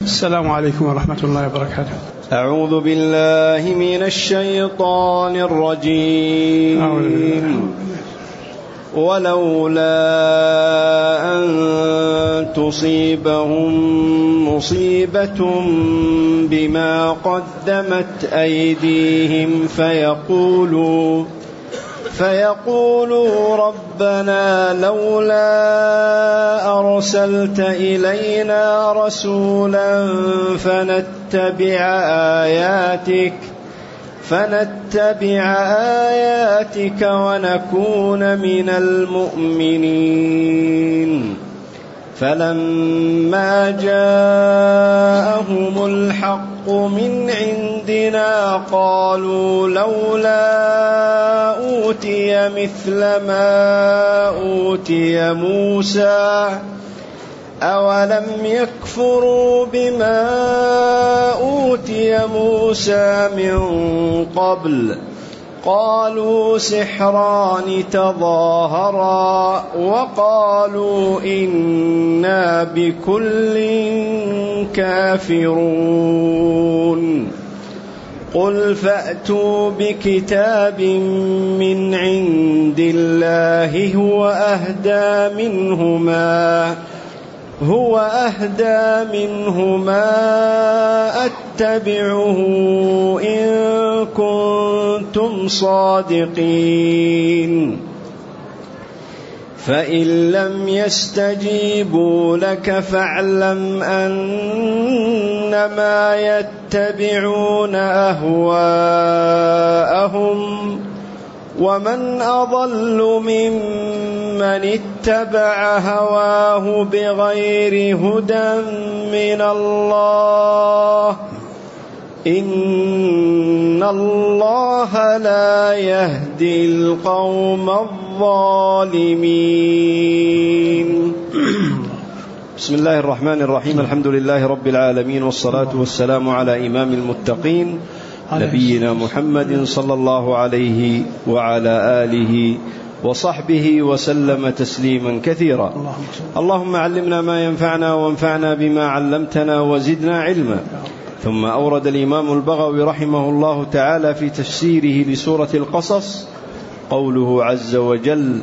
السلام عليكم ورحمة الله وبركاته. أعوذ بالله من الشيطان الرجيم. ولولا أن تصيبهم مصيبة بما قدمت أيديهم فيقولوا ربنا لولا أرسلت إلينا رسولا فنتبع آياتك ونكون من المؤمنين. فلما جاءهم الحق من عندنا قالوا لولا أوتي مثل ما أوتي موسى أولم يكفروا بما أوتي موسى من قبل قالوا سحران تظاهرا وقالوا إنا بكل كافرون. قل فأتوا بكتاب من عند الله هو أهدى منهما أتبعه إن كنتم صادقين. فإن لم يستجيبوا لك فاعلم أنما يتبعون أهواءهم ومن أضل ممن اتبع هواه بغير هدى من الله إن الله لا يهدي القوم الظالمين. بسم الله الرحمن الرحيم. الحمد لله رب العالمين، والصلاة والسلام على إمام المتقين نبينا محمد صلى الله عليه وعلى آله وصحبه وسلم تسليما كثيرا. اللهم علمنا ما ينفعنا وانفعنا بما علمتنا وزدنا علما. ثم أورد الإمام البغوي رحمه الله تعالى في تفسيره لسورة القصص قوله عز وجل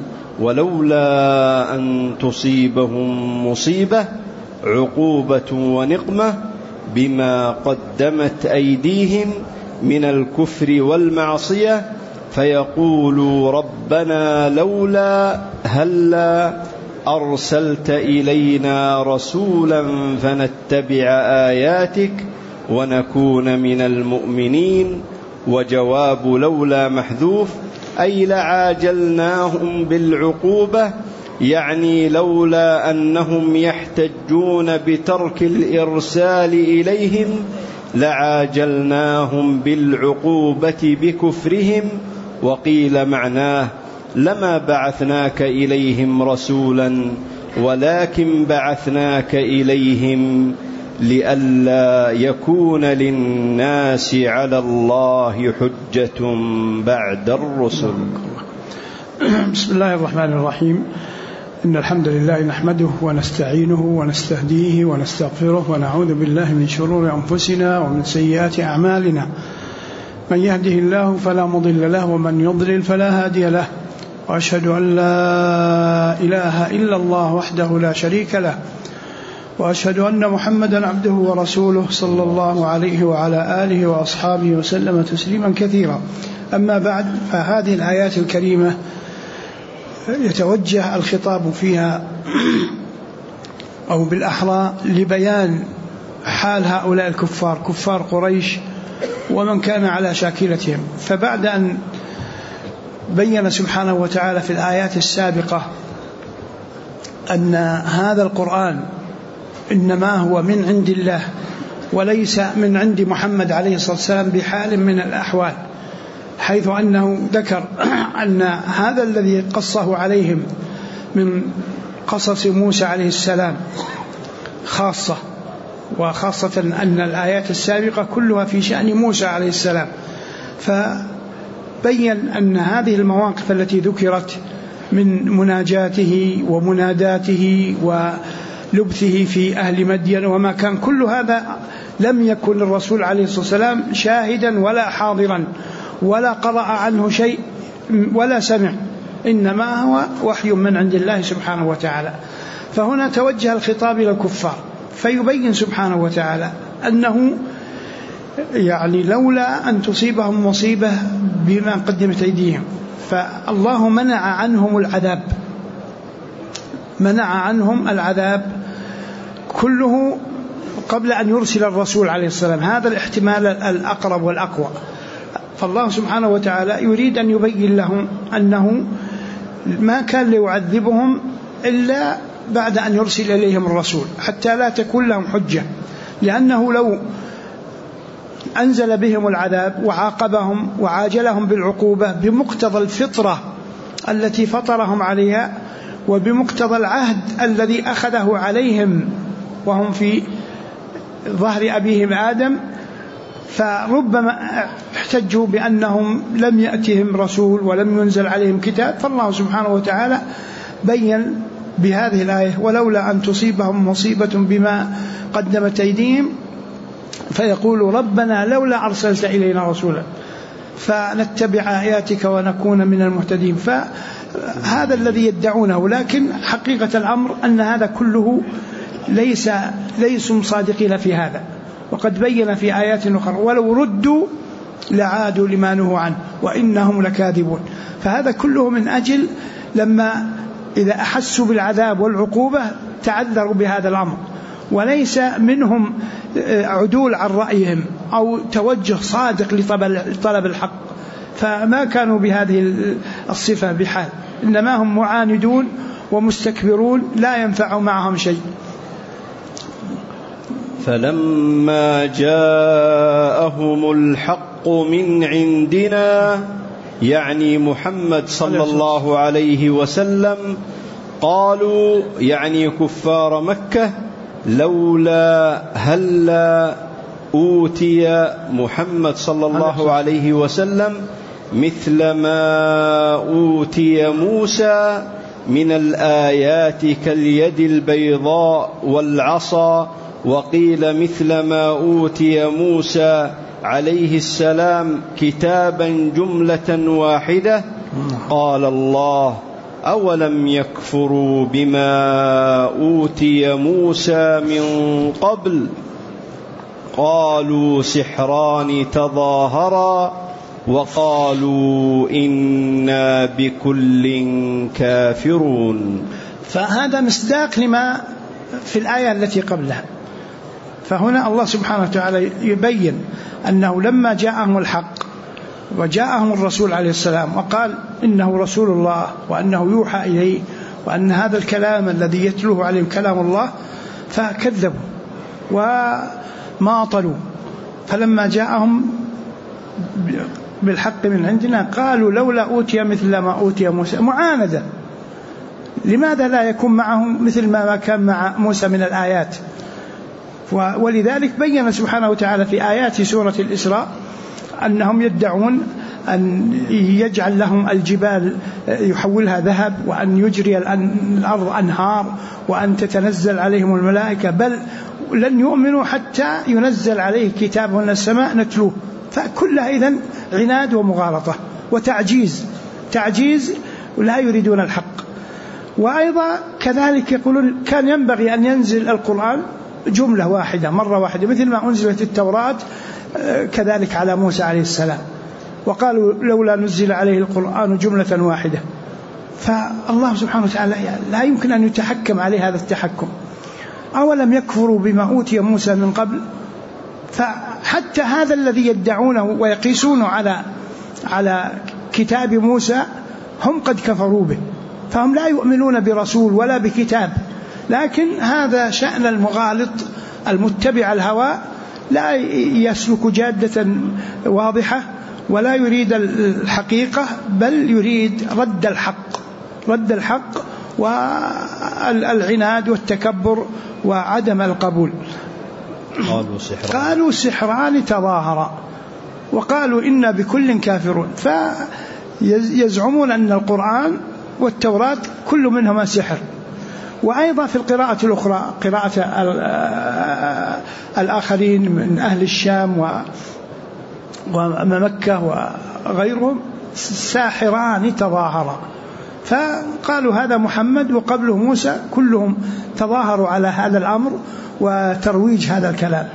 ولولا أن تصيبهم مصيبة عقوبة ونقمة بما قدمت أيديهم من الكفر والمعصية فيقولوا ربنا لولا هلا أرسلت إلينا رسولا فنتبع آياتك ونكون من المؤمنين. وجواب لولا محذوف أي لعاجلناهم بالعقوبة، يعني لولا أنهم يحتجون بترك الإرسال إليهم لعاجلناهم بالعقوبة بكفرهم. وقيل معناه لما بعثناك إليهم رسولا ولكن بعثناك إليهم لئلا يكون للناس على الله حجة بعد الرسل. بسم الله الرحمن الرحيم. إن الحمد لله نحمده ونستعينه ونستهديه ونستغفره ونعوذ بالله من شرور أنفسنا ومن سيئات أعمالنا. من يهده الله فلا مضل له ومن يضلل فلا هادي له. وأشهد أن لا إله إلا الله وحده لا شريك له، وأشهد أن محمدا عبده ورسوله صلى الله عليه وعلى آله وأصحابه وسلم تسليما كثيرا. أما بعد، فهذه الآيات الكريمة يتوجه الخطاب فيها أو بالأحرى لبيان حال هؤلاء الكفار، كفار قريش ومن كان على شاكلتهم. فبعد أن بين سبحانه وتعالى في الآيات السابقة أن هذا القرآن إنما هو من عند الله وليس من عند محمد عليه الصلاة والسلام بحال من الأحوال، حيث أنه ذكر أن هذا الذي قصه عليهم من قصص موسى عليه السلام خاصة، وخاصة أن الآيات السابقة كلها في شأن موسى عليه السلام. فبين أن هذه المواقف التي ذكرت من مناجاته ومناداته لبثه في أهل مدين وما كان، كل هذا لم يكن الرسول عليه الصلاة والسلام شاهدا ولا حاضرا ولا قرأ عنه شيء ولا سمع، إنما هو وحي من عند الله سبحانه وتعالى. فهنا توجه الخطاب إلى الكفار فيبين سبحانه وتعالى أنه يعني لولا أن تصيبهم مصيبة بما قدمت أيديهم، فالله منع عنهم العذاب كله قبل أن يرسل الرسول عليه السلام. هذا الاحتمال الأقرب والأقوى. فالله سبحانه وتعالى يريد أن يبين لهم أنه ما كان ليعذبهم إلا بعد أن يرسل إليهم الرسول حتى لا تكون لهم حجة، لأنه لو أنزل بهم العذاب وعاقبهم وعاجلهم بالعقوبة بمقتضى الفطرة التي فطرهم عليها وبمقتضى العهد الذي أخذه عليهم وهم في ظهر أبيهم آدم، فربما احتجوا بأنهم لم يأتهم رسول ولم ينزل عليهم كتاب. فالله سبحانه وتعالى بين بهذه الآية: ولولا أن تصيبهم مصيبة بما قدمت أيديهم فيقولوا ربنا لولا أرسلت إلينا رسولا فنتبع آياتك ونكون من المهتدين. فهذا الذي يدعونه، لكن حقيقة الأمر أن هذا كله ليسوا صادقين في هذا، وقد بين في آيات أخرى: ولو ردوا لعادوا لما نهوا عنه وإنهم لكاذبون. فهذا كله من أجل لما إذا أحسوا بالعذاب والعقوبة تعذروا بهذا الأمر، وليس منهم عدول عن رأيهم أو توجه صادق لطلب الحق، فما كانوا بهذه الصفة بحال، إنما هم معاندون ومستكبرون لا ينفع معهم شيء. فلما جاءهم الحق من عندنا، يعني محمد صلى الله عليه وسلم، قالوا يعني كفار مكة: لولا هلا أوتي محمد صلى الله عليه وسلم مثل ما أوتي موسى من الآيات كاليد البيضاء والعصا، وقيل مثل ما أوتي موسى عليه السلام كتابا جملة واحدة. قال الله: أولم يكفروا بما أوتي موسى من قبل قالوا سحران تظاهرا وقالوا إنا بكل كافرون. فهذا مصداق لما في الآية التي قبلها. فهنا الله سبحانه وتعالى يبين أنه لما جاءهم الحق وجاءهم الرسول عليه السلام وقال إنه رسول الله وأنه يوحى إليه وأن هذا الكلام الذي يتلوه عليهم كلام الله، فكذبوا وماطلوا. فلما جاءهم بالحق من عندنا قالوا لولا أوتي مثل ما أوتي موسى، معاندة. لماذا لا يكون معهم مثل ما كان مع موسى من الآيات؟ ولذلك بين سبحانه وتعالى في آيات سورة الإسراء أنهم يدعون أن يجعل لهم الجبال يحولها ذهب، وأن يجري الأرض أنهار، وأن تتنزل عليهم الملائكة، بل لن يؤمنوا حتى ينزل عليه كتاب من السماء نتلوه. فكلها إذن عناد ومغالطة تعجيز ولا يريدون الحق. وأيضا كذلك يقولون كان ينبغي أن ينزل القرآن جملة واحدة مرة واحدة مثل ما أنزلت التوراة كذلك على موسى عليه السلام، وقالوا لولا نزل عليه القرآن جملة واحدة. فالله سبحانه وتعالى لا يمكن أن يتحكم عليه هذا التحكم. أولم يكفروا بما أوتي موسى من قبل؟ فحتى هذا الذي يدعونه ويقيسونه على كتاب موسى هم قد كفروا به، فهم لا يؤمنون برسول ولا بكتاب. لكن هذا شأن المغالط المتبع الهوى، لا يسلك جادة واضحة ولا يريد الحقيقة، بل يريد رد الحق والعناد والتكبر وعدم القبول. قالوا سحران تظاهرا وقالوا إنا بكل كافرون. فيزعمون أن القرآن والتوراة كل منهما سحر، وأيضا في القراءة الأخرى قراءة الآخرين من أهل الشام ومكة وغيرهم ساحران تظاهرا، فقالوا هذا محمد وقبله موسى، كلهم تظاهروا على هذا الأمر وترويج هذا الكلام.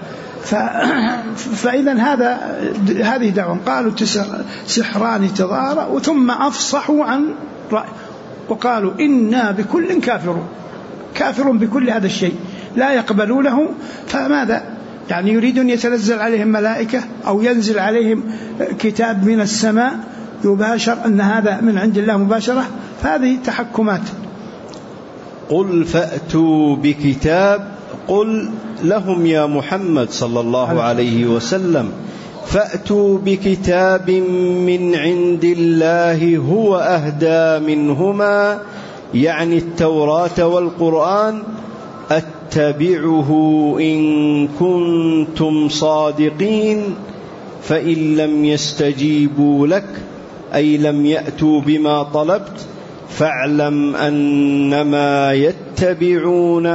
فإذا هذه دعوة، قالوا سحران تظاهرا ثم أفصحوا عن رأي وقالوا إنا بكل كافر بكل هذا الشيء، لا يقبلونه. فماذا يعني يريدون يتنزل عليهم ملائكة أو ينزل عليهم كتاب من السماء يباشر أن هذا من عند الله مباشرة؟ فهذه تحكمات. قل فأتوا بكتاب، قل لهم يا محمد صلى الله عليه وسلم فأتوا بكتاب من عند الله هو أهدى منهما، يعني التوراة والقرآن، أتبعه إن كنتم صادقين، فإن لم يستجيبوا لك أي لم يأتوا بما طلبت فاعلم أنما يتبعون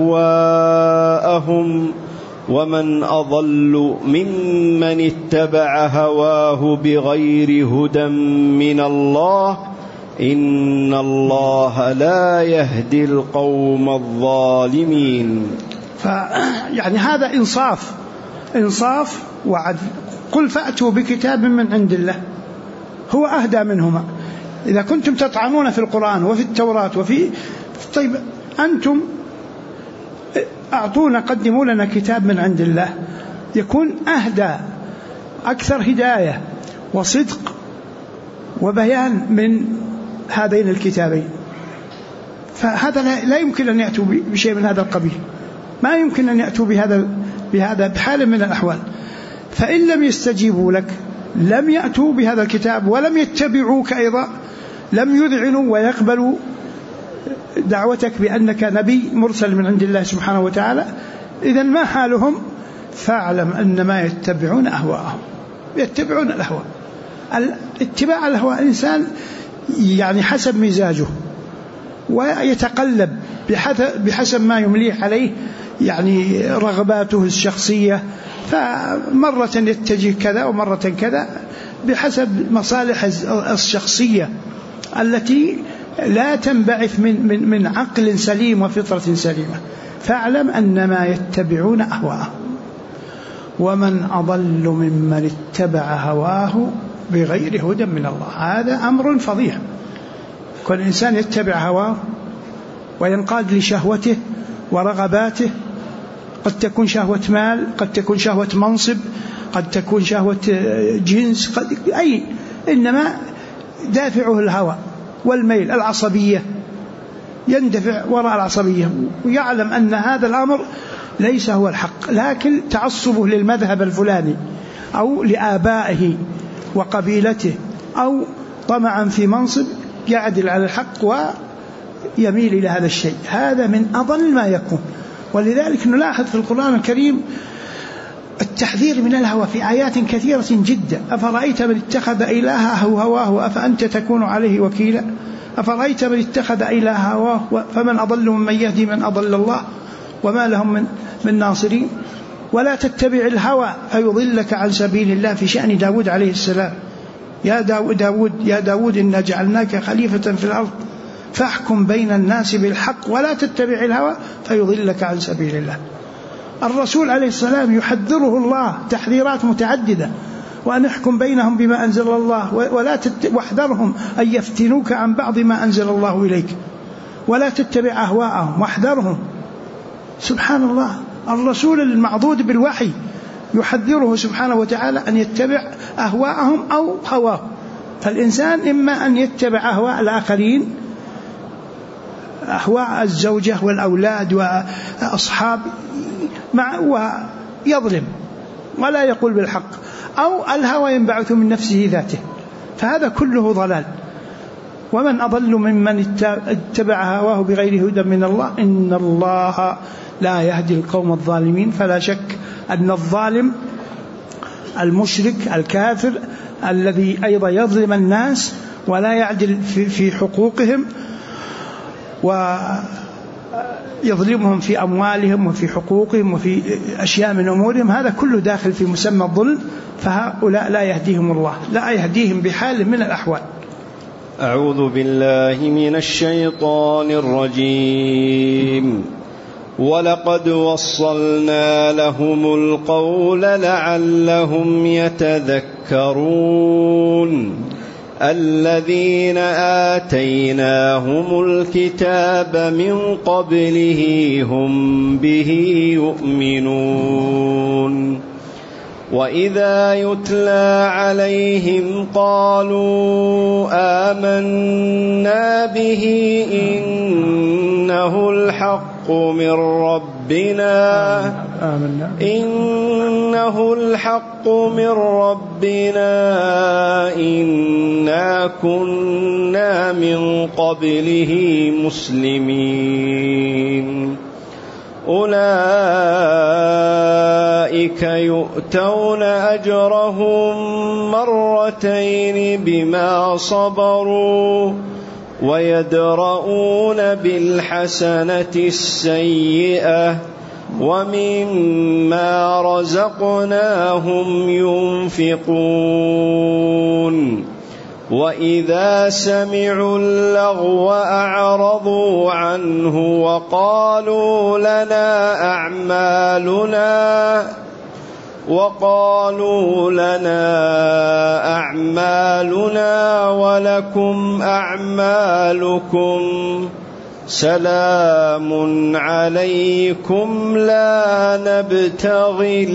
أهواءهم ومن أضل ممن اتبع هواه بغير هدى من الله إن الله لا يهدي القوم الظالمين. يعني هذا إنصاف وعدل. قل فأتوا بكتاب من عند الله هو أهدى منهما. إذا كنتم تطعنون في القرآن وفي التوراة طيب أنتم أعطونا، قدموا لنا كتاب من عند الله يكون أهدى، أكثر هداية وصدق وبيان من هذين الكتابين. فهذا لا يمكن أن يأتوا بشيء من هذا القبيل، ما يمكن أن يأتوا بهذا بحال من الأحوال. فإن لم يستجيبوا لك لم يأتوا بهذا الكتاب ولم يتبعوك أيضا، لم يذعنوا ويقبلوا دعوتك بأنك نبي مرسل من عند الله سبحانه وتعالى، إذن ما حالهم؟ فاعلم أنما يتبعون أهواءهم، يتبعون الأهواء. اتباع الأهواء الإنسان يعني حسب مزاجه ويتقلب بحسب ما يمليه عليه يعني رغباته الشخصية، فمرة يتجه كذا ومرة كذا بحسب مصالح الشخصية التي لا تنبعث من عقل سليم وفطرة سليمة. فاعلم أنما يتبعون أهواءهم ومن أضل ممن اتبع هواه بغير هدى من الله. هذا أمر فظيع، كل إنسان يتبع هواه وينقاد لشهوته ورغباته، قد تكون شهوة مال، قد تكون شهوة منصب، قد تكون شهوة جنس، إنما دافعه الهوى والميل، العصبية، يندفع وراء العصبية ويعلم أن هذا الأمر ليس هو الحق، لكن تعصبه للمذهب الفلاني أو لآبائه وقبيلته أو طمعا في منصب يعدل على الحق ويميل إلى هذا الشيء. هذا من أضل ما يكون. ولذلك نلاحظ في القرآن الكريم التحذير من الهوى في آيات كثيرة جدا. أفرأيت من اتخذ إلهه هواه أفأنت تكون عليه وكيلا؟ أفرأيت من اتخذ إلهه هواه فمن أضل ممن يهدي من أضل الله وما لهم من ناصرين. ولا تتبع الهوى فيضلك عن سبيل الله في شأن داود عليه السلام. يا داود إنا جعلناك خليفة في الأرض فاحكم بين الناس بالحق ولا تتبع الهوى فيضلك عن سبيل الله. الرسول عليه السلام يحذره الله تحذيرات متعددة، وأن يحكم بينهم بما أنزل الله واحذرهم أن يفتنوك عن بعض ما أنزل الله إليك، ولا تتبع أهواءهم واحذرهم. سبحان الله، الرسول المعضود بالوحي يحذره سبحانه وتعالى أن يتبع أهواءهم أو هواه. فالإنسان إما أن يتبع أهواء الآخرين، أهواء الزوجة والأولاد وأصحاب ويظلم ولا يقول بالحق، أو الهوى ينبعث من نفسه ذاته، فهذا كله ضلال. ومن أضل ممن اتبع هواه بغير هدى من الله إن الله لا يهدي القوم الظالمين. فلا شك أن الظالم المشرك الكافر الذي أيضا يظلم الناس ولا يعدل في حقوقهم يظلمهم في أموالهم وفي حقوقهم وفي أشياء من أمورهم، هذا كله داخل في مسمى الظلم، فهؤلاء لا يهديهم الله، لا يهديهم بحال من الأحوال. أعوذ بالله من الشيطان الرجيم. ولقد وصلنا لهم القول لعلهم يتذكرون. الذين آتيناهم الكتاب من قبله هم به يؤمنون. وإذا يتلى عليهم قالوا آمنا به إنه الحق من ربنا إنا كنا من قبله مسلمين. أولئك يؤتون أجرهم مرتين بما صبروا ويدرؤون بالحسنة السيئة ومما رزقناهم ينفقون. وإذا سمعوا اللغو أعرضوا عنه وقالوا لنا أعمالنا ولكم أعمالكم سلام عليكم لا نبتغي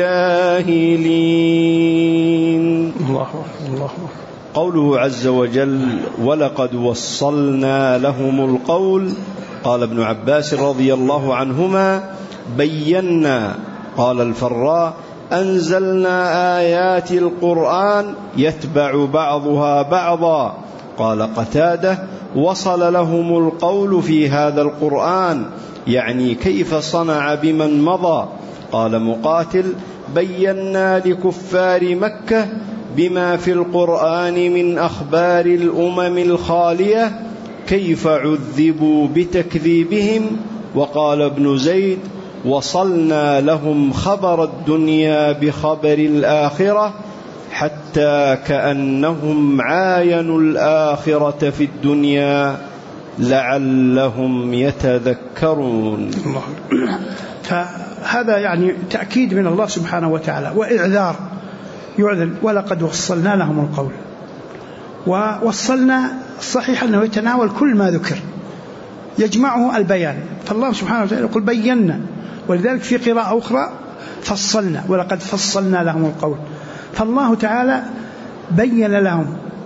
الجاهلين. الله. قوله عز وجل ولقد وصلنا لهم القول، قال ابن عباس رضي الله عنهما بينا، قال الفراء أنزلنا آيات القرآن يتبع بعضها بعضا، قال قتادة وصل لهم القول في هذا القرآن، يعني كيف صنع بمن مضى. قال مقاتل بينا لكفار مكة بما في القرآن من أخبار الأمم الخالية كيف عذبوا بتكذيبهم. وقال ابن زيد وصلنا لهم خبر الدنيا بخبر الآخرة حتى كأنهم عاينوا الآخرة في الدنيا لعلهم يتذكرون. فهذا يعني تأكيد من الله سبحانه وتعالى وإعذار، يعذر ولقد وصلنا لهم القول. ووصلنا صحيح أنه يتناول كل ما ذكر، يجمعه البيان، فالله سبحانه وتعالى يقول بينا، ولذلك في قراءة أخرى فصلنا، ولقد فصلنا لهم القول. فالله تعالى بين لهم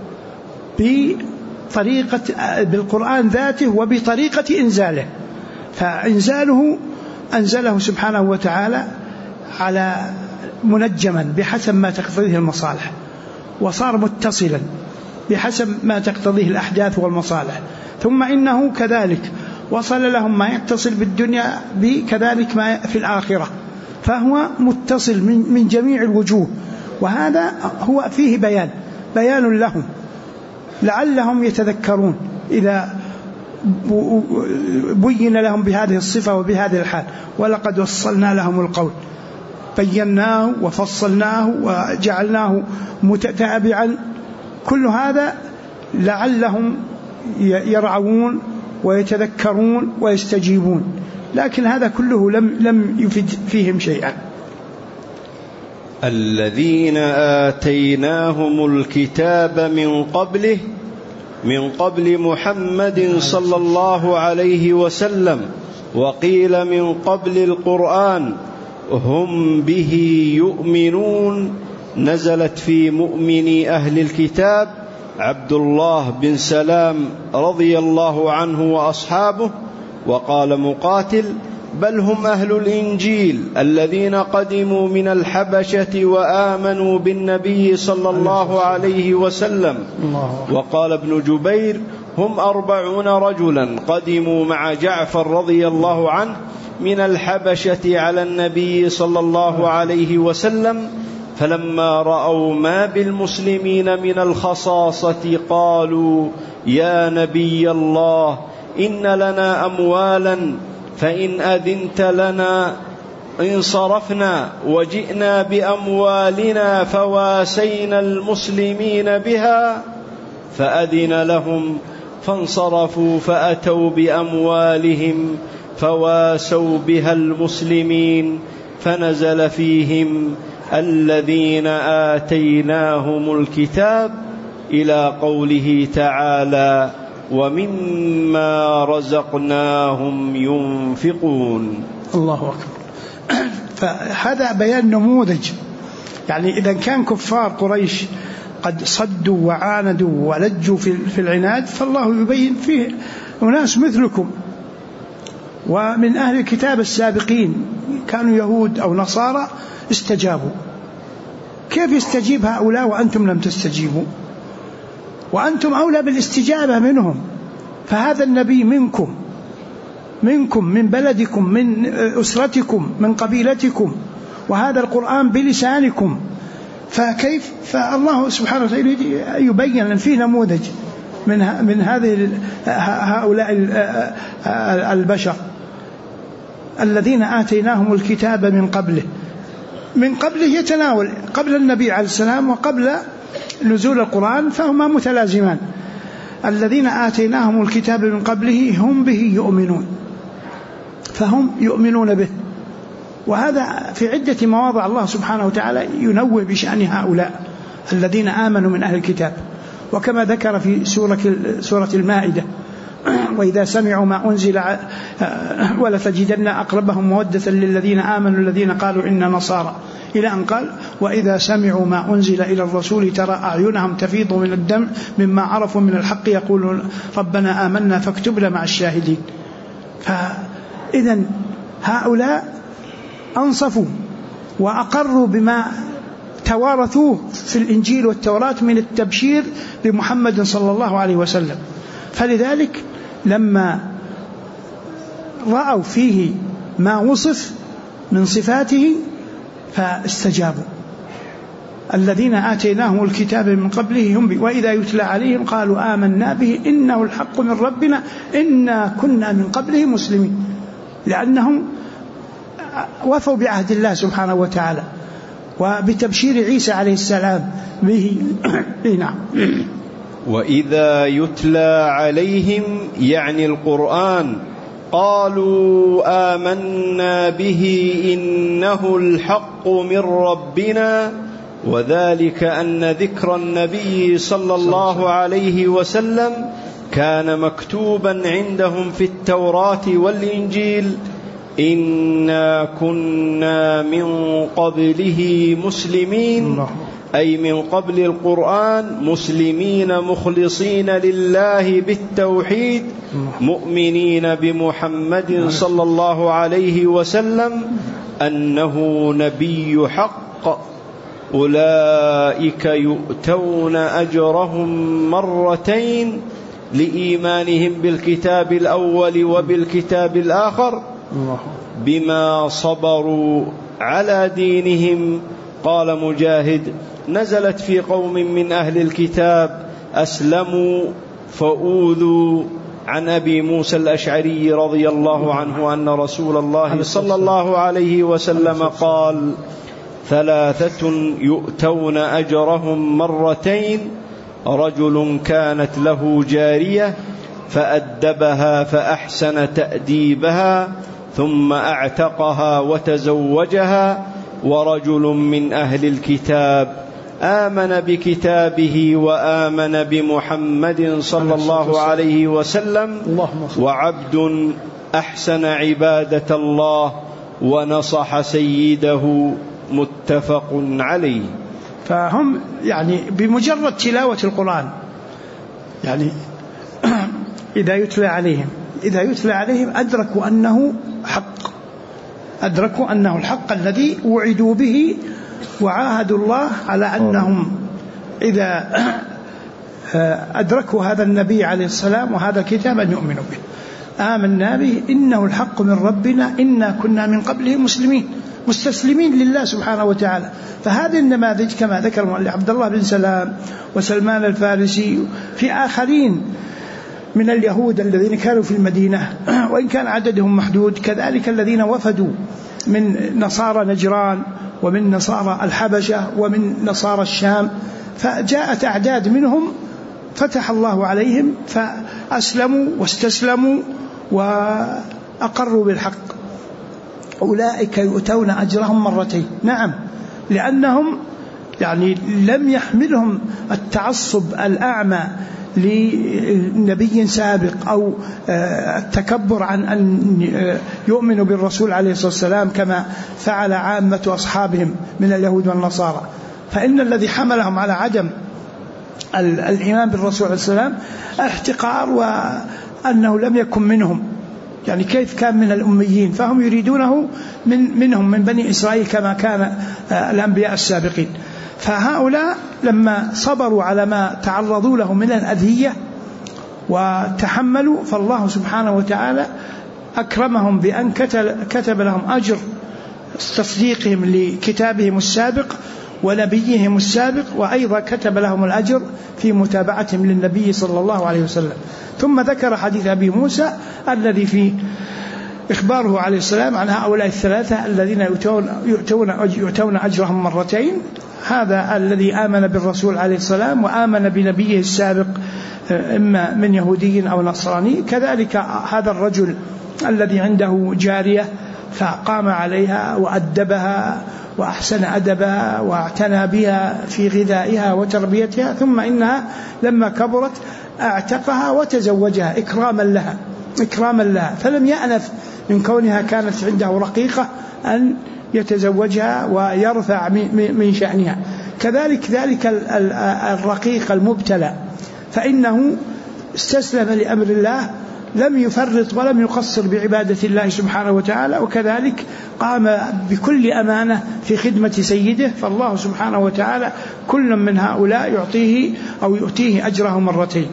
بطريقة بالقرآن ذاته وبطريقة إنزاله. فإنزاله أنزله سبحانه وتعالى على منجما بحسب ما تقتضيه المصالح، وصار متصلا بحسب ما تقتضيه الأحداث والمصالح، ثم إنه كذلك وصل لهم ما يتصل بالدنيا بكذلك ما في الآخرة، فهو متصل من جميع الوجوه. وهذا هو فيه بيان لهم لعلهم يتذكرون إذا بين لهم بهذه الصفة وبهذه الحال. ولقد وصلنا لهم القول، بيناه وفصلناه وجعلناه متتابعا، كل هذا لعلهم يرعون ويتذكرون ويستجيبون، لكن هذا كله لم يفد فيهم شيئا. الذين آتيناهم الكتاب من قبل محمد صلى الله عليه وسلم، وقيل من قبل القرآن، هم به يؤمنون، نزلت في مؤمني أهل الكتاب عبد الله بن سلام رضي الله عنه وأصحابه. وقال مقاتل بل هم أهل الإنجيل الذين قدموا من الحبشة وآمنوا بالنبي صلى الله عليه وسلم. وقال ابن جبير هم 40 رجلا قدموا مع جعفر رضي الله عنه من الحبشة على النبي صلى الله عليه وسلم، فلما رأوا ما بالمسلمين من الخصاصة قالوا يا نبي الله إن لنا أموالا فإن أذنت لنا انصرفنا وجئنا بأموالنا فواسينا المسلمين بها، فأذن لهم فانصرفوا فأتوا بأموالهم فواسوا بها المسلمين، فنزل فيهم الذين آتيناهم الكتاب إلى قوله تعالى ومما رزقناهم ينفقون. الله أكبر. فهذا بيان نموذج، يعني إذا كان كفار قريش قد صدوا وعاندوا ولجوا في العناد، فالله يبين فيه أناس مثلكم ومن أهل الكتاب السابقين كانوا يهود أو نصارى استجابوا. كيف يستجيب هؤلاء وأنتم لم تستجيبوا؟ وأنتم أولى بالاستجابة منهم. فهذا النبي منكم من بلدكم من أسرتكم من قبيلتكم، وهذا القرآن بلسانكم، فكيف؟ فالله سبحانه وتعالى يبين أن فيه نموذج من هؤلاء البشر الذين آتيناهم الكتاب من قبله يتناول قبل النبي عليه السلام وقبل نزول القرآن، فهما متلازمان. الذين آتيناهم الكتاب من قبله هم به يؤمنون، فهم يؤمنون به. وهذا في عدة مواضع الله سبحانه وتعالى ينوه بشأن هؤلاء الذين آمنوا من أهل الكتاب، وكما ذكر في سورة المائدة وإذا سمعوا ما أنزل ولتجدن أقربهم مودة للذين آمنوا الذين قالوا إنا نصارى، إلى أن قال وإذا سمعوا ما أنزل إلى الرسول ترى أعينهم تفيض من الدم مما عرفوا من الحق يقولون ربنا آمنا فاكتبنا مع الشاهدين. فإذا هؤلاء أنصفوا وأقروا بما توارثوه في الإنجيل والتوراة من التبشير بمحمد صلى الله عليه وسلم، فلذلك لما رأوا فيه ما وصف من صفاته فاستجابوا. الذين آتيناهم الكتاب من قبله هم وإذا يتلى عليهم قالوا آمنا به إنه الحق من ربنا إنا كنا من قبله مسلمين، لأنهم وفوا بعهد الله سبحانه وتعالى وبتبشير عيسى عليه السلام به. نعم. وإذا يتلى عليهم يعني القرآن قالوا آمنا به إنه الحق من ربنا، وذلك أن ذكر النبي صلى الله عليه وسلم كان مكتوبا عندهم في التوراة والإنجيل إنا كنا من قبله مسلمين، أي من قبل القرآن مسلمين مخلصين لله بالتوحيد مؤمنين بمحمد صلى الله عليه وسلم أنه نبي حق، أولئك يؤتون أجرهم مرتين لإيمانهم بالكتاب الأول وبالكتاب الآخر بما صبروا على دينهم. قال مجاهد نزلت في قوم من أهل الكتاب أسلموا فأوذوا. عن أبي موسى الأشعري رضي الله عنه أن رسول الله صلى الله عليه وسلم قال ثلاثة يؤتون أجرهم مرتين: رجل كانت له جارية فأدبها فأحسن تأديبها ثم أعتقها وتزوجها، ورجل من أهل الكتاب آمن بكتابه وآمن بمحمد صلى الله عليه وسلم، وعبد أحسن عبادة الله ونصح سيده. متفق عليه. فهم يعني بمجرد تلاوة القرآن يعني إذا يتلى عليهم أدركوا أنه حق، أدركوا أنه الحق الذي وعدوا به، وعاهدوا الله على أنهم إذا أدركوا هذا النبي عليه السلام وهذا الكتاب أن يؤمنوا به. آمنا به إنه الحق من ربنا إنا كنا من قبله مسلمين، مستسلمين لله سبحانه وتعالى. فهذه النماذج كما ذكر عبد الله بن سلام وسلمان الفارسي في آخرين من اليهود الذين كانوا في المدينة وإن كان عددهم محدود، كذلك الذين وفدوا من نصارى نجران ومن نصارى الحبشة ومن نصارى الشام، فجاءت أعداد منهم فتح الله عليهم فأسلموا واستسلموا وأقروا بالحق. أولئك يؤتون أجرهم مرتين. نعم، لأنهم يعني لم يحملهم التعصب الأعمى لنبي سابق أو التكبر عن أن يؤمنوا بالرسول عليه الصلاة والسلام كما فعل عامة أصحابهم من اليهود والنصارى. فإن الذي حملهم على عدم الإيمان بالرسول عليه الصلاة والسلام احتقار وأنه لم يكن منهم، يعني كيف كان من الأميين، فهم يريدونه منهم من بني إسرائيل كما كان الأنبياء السابقين. فهؤلاء لما صبروا على ما تعرضوا له من الأذية وتحملوا، فالله سبحانه وتعالى أكرمهم بأن كتب لهم أجر تصديقهم لكتابهم السابق ونبيهم السابق، وأيضا كتب لهم الأجر في متابعتهم للنبي صلى الله عليه وسلم. ثم ذكر حديث أبي موسى الذي في إخباره عليه السلام عن هؤلاء الثلاثة الذين يؤتون أجرهم مرتين. هذا الذي آمن بالرسول عليه السلام وآمن بنبيه السابق إما من يهودي أو نصراني، كذلك هذا الرجل الذي عنده جارية فقام عليها وأدبها وأحسن أدبها واعتنى بها في غذائها وتربيتها، ثم إنها لما كبرت اعتقها وتزوجها إكراما لها، فلم يأنف من كونها كانت عنده رقيقة أن يتزوجها ويرفع من شأنها. كذلك ذلك الرقيق المبتلى فإنه استسلم لأمر الله، لم يفرط ولم يقصر بعبادة الله سبحانه وتعالى، وكذلك قام بكل أمانة في خدمة سيده. فالله سبحانه وتعالى كل من هؤلاء يؤتيه أجره مرتين.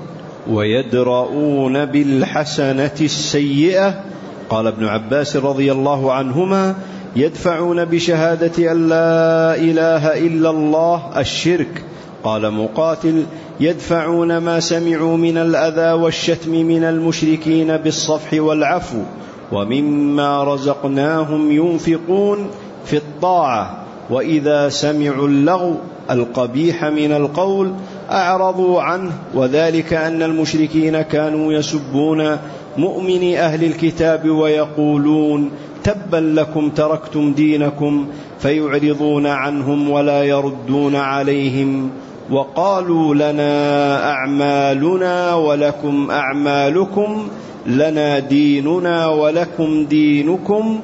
ويدرؤون بالحسنة السيئة. قال ابن عباس رضي الله عنهما: يدفعون بشهادة أن لا إله إلا الله الشرك. قال مقاتل: يدفعون ما سمعوا من الأذى والشتم من المشركين بالصفح والعفو، ومما رزقناهم ينفقون في الطاعة، وإذا سمعوا اللغو القبيح من القول أعرضوا عنه، وذلك أن المشركين كانوا يسبون مؤمن أهل الكتاب ويقولون: تبا لكم تركتم دينكم، فيعرضون عنهم ولا يردون عليهم، وقالوا: لنا أعمالنا ولكم أعمالكم، لنا ديننا ولكم دينكم،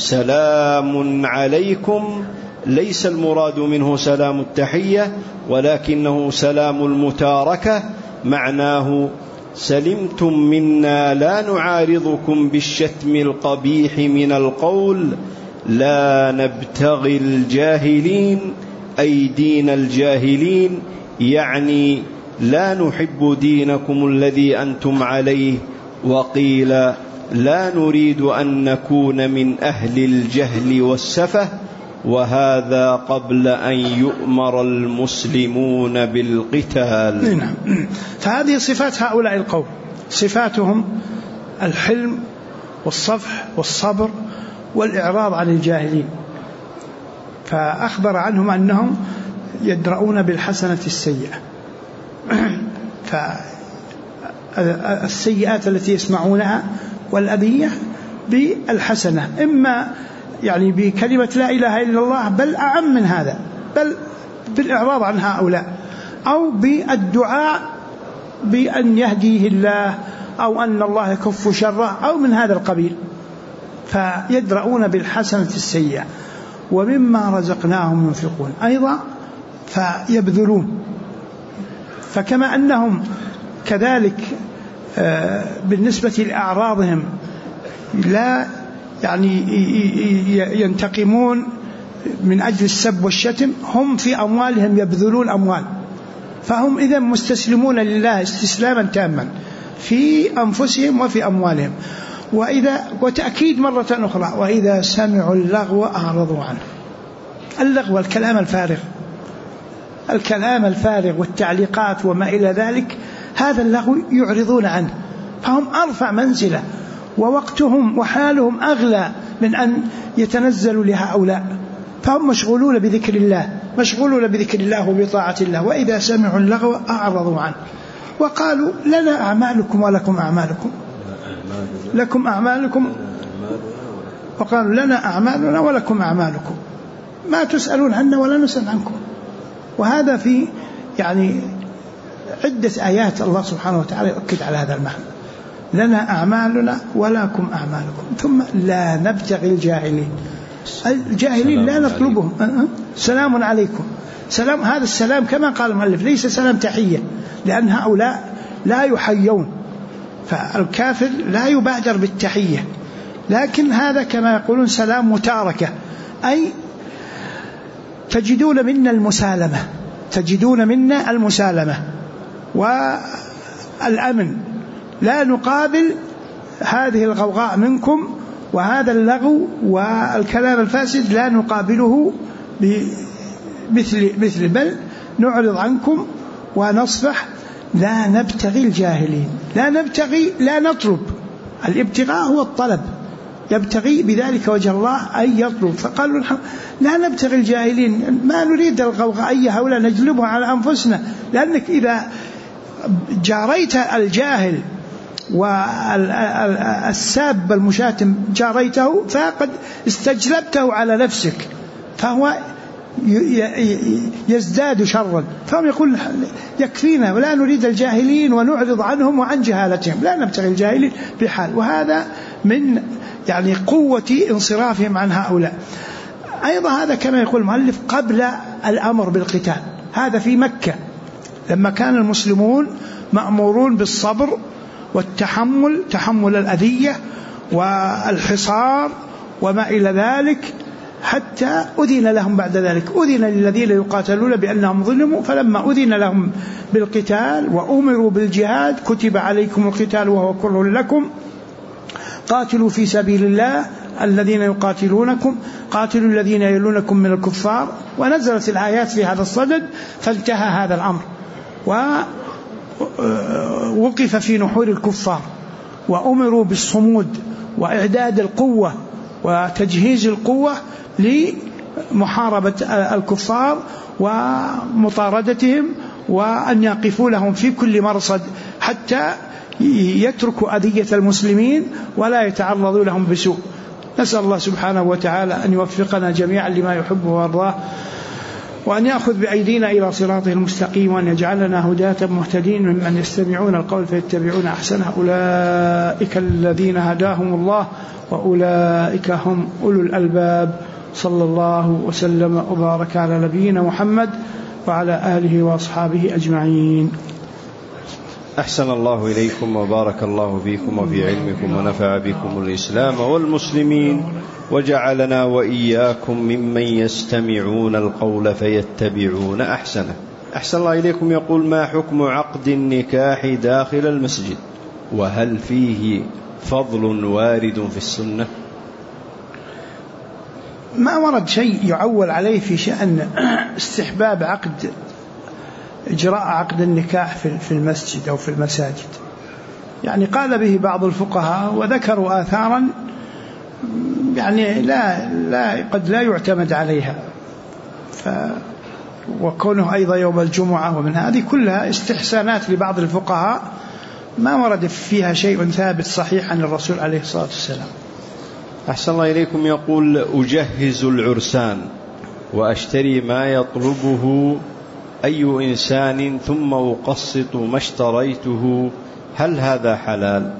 سلام عليكم. ليس المراد منه سلام التحية، ولكنه سلام المتاركة، معناه: سلمتم منا لا نعارضكم بالشتم القبيح من القول، لا نبتغي الجاهلين، أي دين الجاهلين، يعني لا نحب دينكم الذي أنتم عليه. وقيل: لا نريد أن نكون من أهل الجهل والسفه، وهذا قبل أن يؤمر المسلمون بالقتال. نعم. فهذه صفات هؤلاء القوم، صفاتهم الحلم والصفح والصبر والإعراض عن الجاهلين. فأخبر عنهم أنهم يدرؤون بالحسنة السيئة، فالسيئات التي يسمعونها والأذية بالحسنة، إما يعني بكلمة لا إله إلا الله، بل أعم من هذا، بل بالإعراض عن هؤلاء، أو بالدعاء بأن يهديه الله أو أن الله يكف شره أو من هذا القبيل. فيدرؤون بالحسنة السيئة. ومما رزقناهم ينفقون، أيضا فيبذلون. فكما أنهم كذلك بالنسبة لأعراضهم لا يعني ينتقمون من أجل السب والشتم، هم في أموالهم يبذلون أموال، فهم إذن مستسلمون لله استسلاما تاما في أنفسهم وفي أموالهم. وتأكيد مرة أخرى: وإذا سمعوا اللغو أعرضوا عنه. اللغو الكلام الفارغ والتعليقات وما إلى ذلك، هذا اللغو يعرضون عنه فهم أرفع منزلة، ووقتهم وحالهم أغلى من أن يتنزلوا لهؤلاء، فهم مشغولون بذكر الله، مشغولون بذكر الله وبطاعة الله، وإذا سمعوا اللغو أعرضوا عنه وقالوا لنا أعمالكم ولكم أعمالكم، لكم أعمالكم، وقالوا لنا أعمالنا ولكم أعمالكم، ما تسألون عنا ولا نسأل عنكم. وهذا في يعني عدة آيات الله سبحانه وتعالى يؤكد على هذا المعنى، لنا أعمالنا ولكم أعمالكم. ثم لا نبتغي الجاهلين، الجاهلين لا نطلبهم. سلام عليكم، سلام، هذا السلام كما قال المؤلف ليس سلام تحية، لأن هؤلاء لا يحيون، فالكافر لا يبادر بالتحية، لكن هذا كما يقولون سلام متاركة، أي تجدون منا المسالمة، تجدون منا المسالمة والأمن، لا نقابل هذه الغوغاء منكم وهذا اللغو والكلام الفاسد، لا نقابله بمثل بل نعرض عنكم ونصفح. لا نبتغي الجاهلين، لا نبتغي، لا نطلب، الابتغاء هو الطلب، يبتغي بذلك وجه الله أن يطلب. فقالوا لا نبتغي الجاهلين، ما نريد الغوغاء هؤلاء نجلبها على أنفسنا، لأنك إذا جاريت الجاهل والساب المشاتم جاريته فقد استجلبته على نفسك، فهو يزداد شرا. فهم يقول يكفينا ولا نريد الجاهلين ونعرض عنهم وعن جهالتهم، لا نبتغي الجاهلين بحال. وهذا من يعني قوة انصرافهم عن هؤلاء. أيضا هذا كما يقول المؤلف قبل الأمر بالقتال، هذا في مكة لما كان المسلمون مأمورون بالصبر والتحمل، تحمل الأذية والحصار وما إلى ذلك، حتى أذن لهم بعد ذلك، أذن للذين يقاتلون بأنهم ظلموا، فلما أذن لهم بالقتال وأمروا بالجهاد كتب عليكم القتال وهو كره لكم، قاتلوا في سبيل الله الذين يقاتلونكم، قاتلوا الذين يلونكم من الكفار. ونزلت الآيات في هذا الصدد، فانتهى هذا الأمر ووقف في نحور الكفار، وأمروا بالصمود وإعداد القوة وتجهيز القوة لمحاربة الكفار ومطاردتهم، وأن يقفوا لهم في كل مرصد حتى يتركوا أذية المسلمين ولا يتعرضوا لهم بسوء. نسأل الله سبحانه وتعالى أن يوفقنا جميعا لما يحب ويرضاه، وأن يأخذ بأيدينا إلى صراطه المستقيم، وأن يجعلنا هداة مهتدين ممن يستمعون القول فيتبعون أحسنه، أولئك الذين هداهم الله وأولئك هم أولو الألباب. صلى الله وسلم وبارك على نبينا محمد وعلى آله وأصحابه أجمعين. أحسن الله إليكم وبارك الله فيكم وفي علمكم ونفع بكم الإسلام والمسلمين، وجعلنا وإياكم ممن يستمعون القول فيتبعون أحسنه. أحسن الله إليكم. يقول: ما حكم عقد النكاح داخل المسجد، وهل فيه فضل وارد في السنة؟ ما ورد شيء يعول عليه في شأن استحباب إجراء عقد النكاح في المسجد أو في المساجد. يعني قال به بعض الفقهاء وذكروا آثارا يعني قد لا يعتمد عليها، وكونه أيضا يوم الجمعة، ومن هذه كلها استحسانات لبعض الفقهاء ما ورد فيها شيء ثابت صحيح عن الرسول عليه الصلاة والسلام. أحسن الله إليكم. يقول: أجهز العرسان وأشتري ما يطلبه أي إنسان ثم أقسط ما اشتريته، هل هذا حلال؟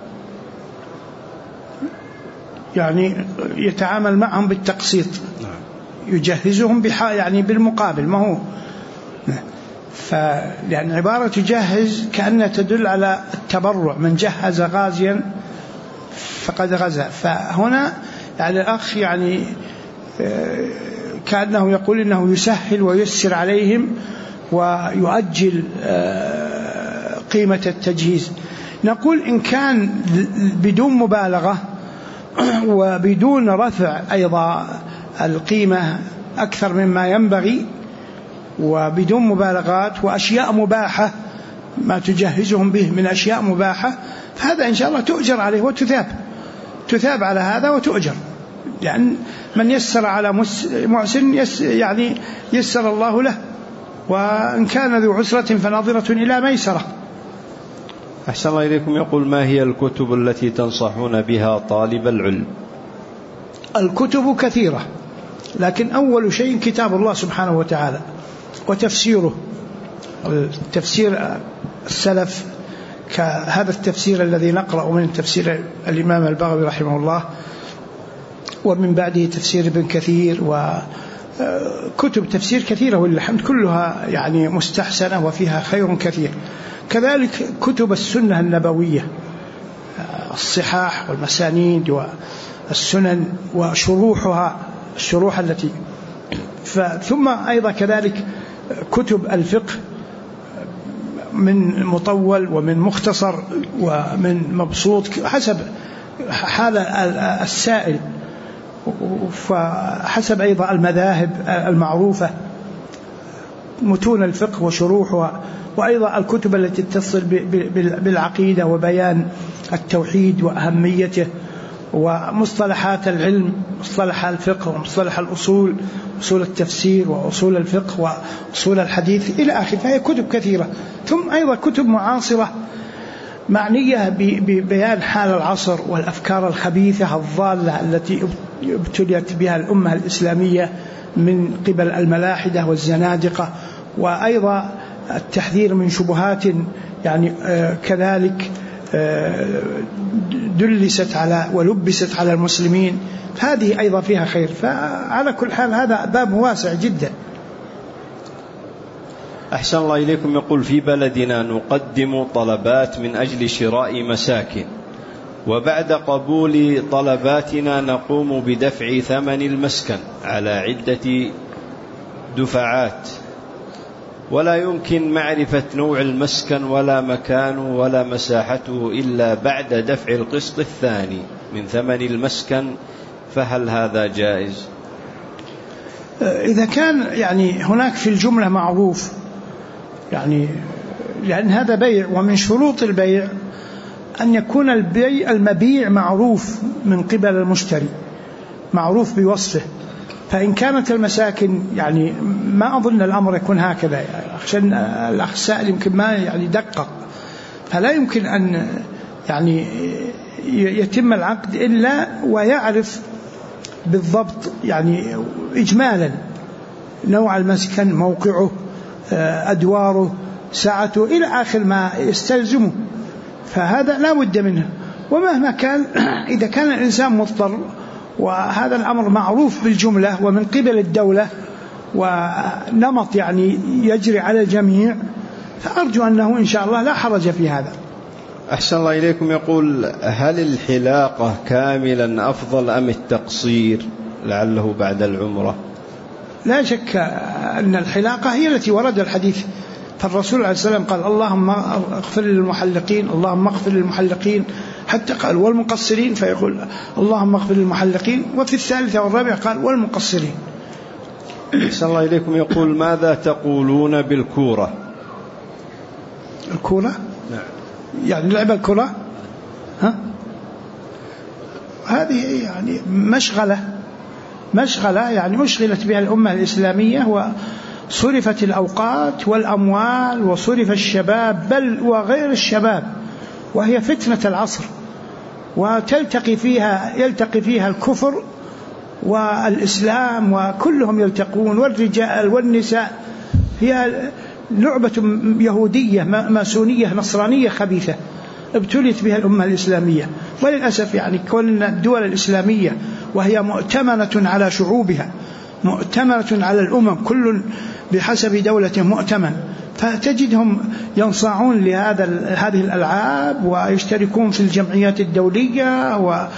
يعني يتعامل معهم بالتقسيط، يجهزهم يعني بالمقابل، ما هو يعني عبارة يجهز كأنها تدل على التبرع، من جهز غازيا فقد غزا. فهنا يعني الأخ يعني كأنه يقول إنه يسهل ويسر عليهم ويؤجل قيمة التجهيز. نقول إن كان بدون مبالغة وبدون رفع أيضا القيمة أكثر مما ينبغي، وبدون مبالغات وأشياء مباحة، ما تجهزهم به من أشياء مباحة، هذا إن شاء الله تؤجر عليه تثاب على هذا وتؤجر، يعني من يسر على محسن يعني يسر الله له، وإن كان ذو عسرة فناظرة إلى ميسرة. أحسن الله إليكم. يقول: ما هي الكتب التي تنصحون بها طالب العلم؟ الكتب كثيرة، لكن أول شيء كتاب الله سبحانه وتعالى وتفسيره، التفسير السلف كهذا التفسير الذي نقرأ من تفسير الإمام البغوي رحمه الله، ومن بعده تفسير ابن كثير، وكتب تفسير كثيرة والحمد كلها يعني مستحسنة وفيها خير كثير. كذلك كتب السنة النبوية، الصحاح والمسانيد والسنن وشروحها، الشروح التي ثم أيضا كذلك كتب الفقه من مطول ومن مختصر ومن مبسوط حسب حال السائل، فحسب أيضا المذاهب المعروفة متون الفقه وشروحها، وأيضا الكتب التي تتصل بالعقيدة وبيان التوحيد وأهميته ومصطلحات العلم، مصطلح الفقه ومصطلح الأصول، أصول التفسير وأصول الفقه وأصول الحديث إلى آخره. فهي كتب كثيرة. ثم أيضا كتب معاصرة معنية ببيان حال العصر والأفكار الخبيثة الضالة التي ابتليت بها الأمة الإسلامية من قبل الملاحدة والزنادقة، وأيضا التحذير من شبهات يعني كذلك دلست على ولبست على المسلمين، هذه أيضا فيها خير. فعلى كل حال هذا باب واسع جدا. أحسن الله إليكم. يقول: في بلدنا نقدم طلبات من أجل شراء مساكن، وبعد قبول طلباتنا نقوم بدفع ثمن المسكن على عدة دفعات، ولا يمكن معرفة نوع المسكن ولا مكانه ولا مساحته إلا بعد دفع القسط الثاني من ثمن المسكن، فهل هذا جائز؟ إذا كان يعني هناك في الجملة معروف، يعني لأن هذا بيع، ومن شروط البيع أن يكون المبيع معروف من قبل المشتري، معروف بوصفه. فإن كانت المساكن يعني ما أظن الأمر يكون هكذا، عشان الأخ السائل يمكن ما يعني دقق، فلا يمكن أن يعني يتم العقد إلا ويعرف بالضبط يعني إجمالا نوع المسكن، موقعه، أدواره، ساعته، إلى آخر ما يستلزمه. فهذا لا بد منه. ومهما كان إذا كان الإنسان مضطر وهذا الأمر معروف بالجملة ومن قبل الدولة ونمط يعني يجري على الجميع، فأرجو أنه إن شاء الله لا حرج في هذا. أحسن الله إليكم. يقول: هل الحلاقة كاملا أفضل أم التقصير لعله بعد العمرة؟ لا شك أن الحلاقة هي التي ورد الحديث، فالرسول عليه السلام قال: اللهم اغفر للمحلقين، اللهم اغفر للمحلقين، حتى قال والمقصرين، فيقول اللهم اغفر للمحلقين، وفي الثالثة والرابعة قال والمقصرين. أحسن الله إليكم. يقول: ماذا تقولون بالكورة؟ الكورة؟ نعم. يعني لعب الكرة، هذه يعني مشغلة يعني أشغلت بها الأمة الإسلامية، وصرفت الأوقات والأموال وصرف الشباب بل وغير الشباب، وهي فتنة العصر، ويلتقي فيها الكفر والإسلام، وكلهم يلتقون، والرجال والنساء. هي لعبة يهودية ماسونية نصرانية خبيثة ابتلت بها الأمة الإسلامية. وللأسف يعني كل الدول الإسلامية وهي مؤتمنة على شعوبها، مؤتمنة على الأمم، كل بحسب دولة مؤتمن، فتجدهم ينصاعون هذه الألعاب ويشتركون في الجمعيات الدولية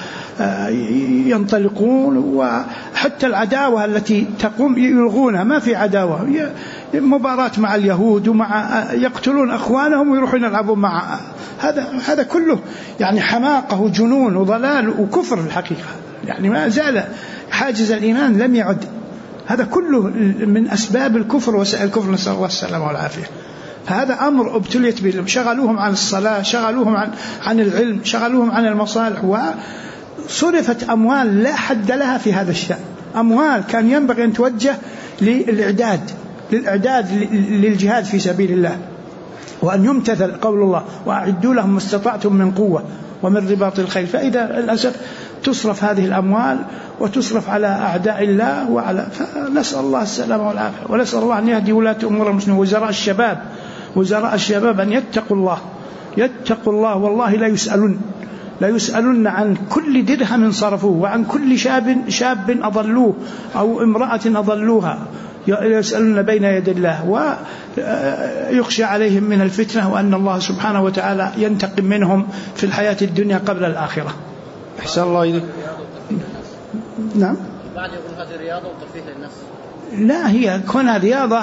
وينطلقون، وحتى العداوة التي تقوم يلغونها، ما في عداوة، مباراة مع اليهود ومع يقتلون أخوانهم ويروحون يلعبون مع هذا كله يعني حماقة وجنون وضلال وكفر الحقيقة، يعني ما زال حاجز الإيمان لم يعد. هذا كله من أسباب الكفر وسائل الكفر، نسأل الله السلامة والعافية. فهذا أمر ابتليت به، شغلوهم عن الصلاة، شغلوهم عن العلم، شغلوهم عن المصالح، وصرفت أموال لا حد لها في هذا الشأن، أموال كان ينبغي أن توجه للإعداد للجهاد في سبيل الله، وأن يمتثل قول الله وأعدوا لهم ما استطعتم من قوة ومن رباط الخيل. فإذا للأسف تصرف هذه الأموال وتصرف على أعداء الله فنسأل الله السلامة والعافية، ونسأل الله أن يهدي ولاة أمور المسلمين وزراء الشباب أن يتقوا الله والله لا يسألن عن كل درهم صرفوه، وعن كل شاب أضلوه أو امرأة أضلوها، يسألون بين يدي الله، ويخشى عليهم من الفتنة، وأن الله سبحانه وتعالى ينتقم منهم في الحياة الدنيا قبل الآخرة. أحسن الله إليك. نعم. بعد يقول هذه رياضة وترفيه للناس. لا، هي كونها رياضة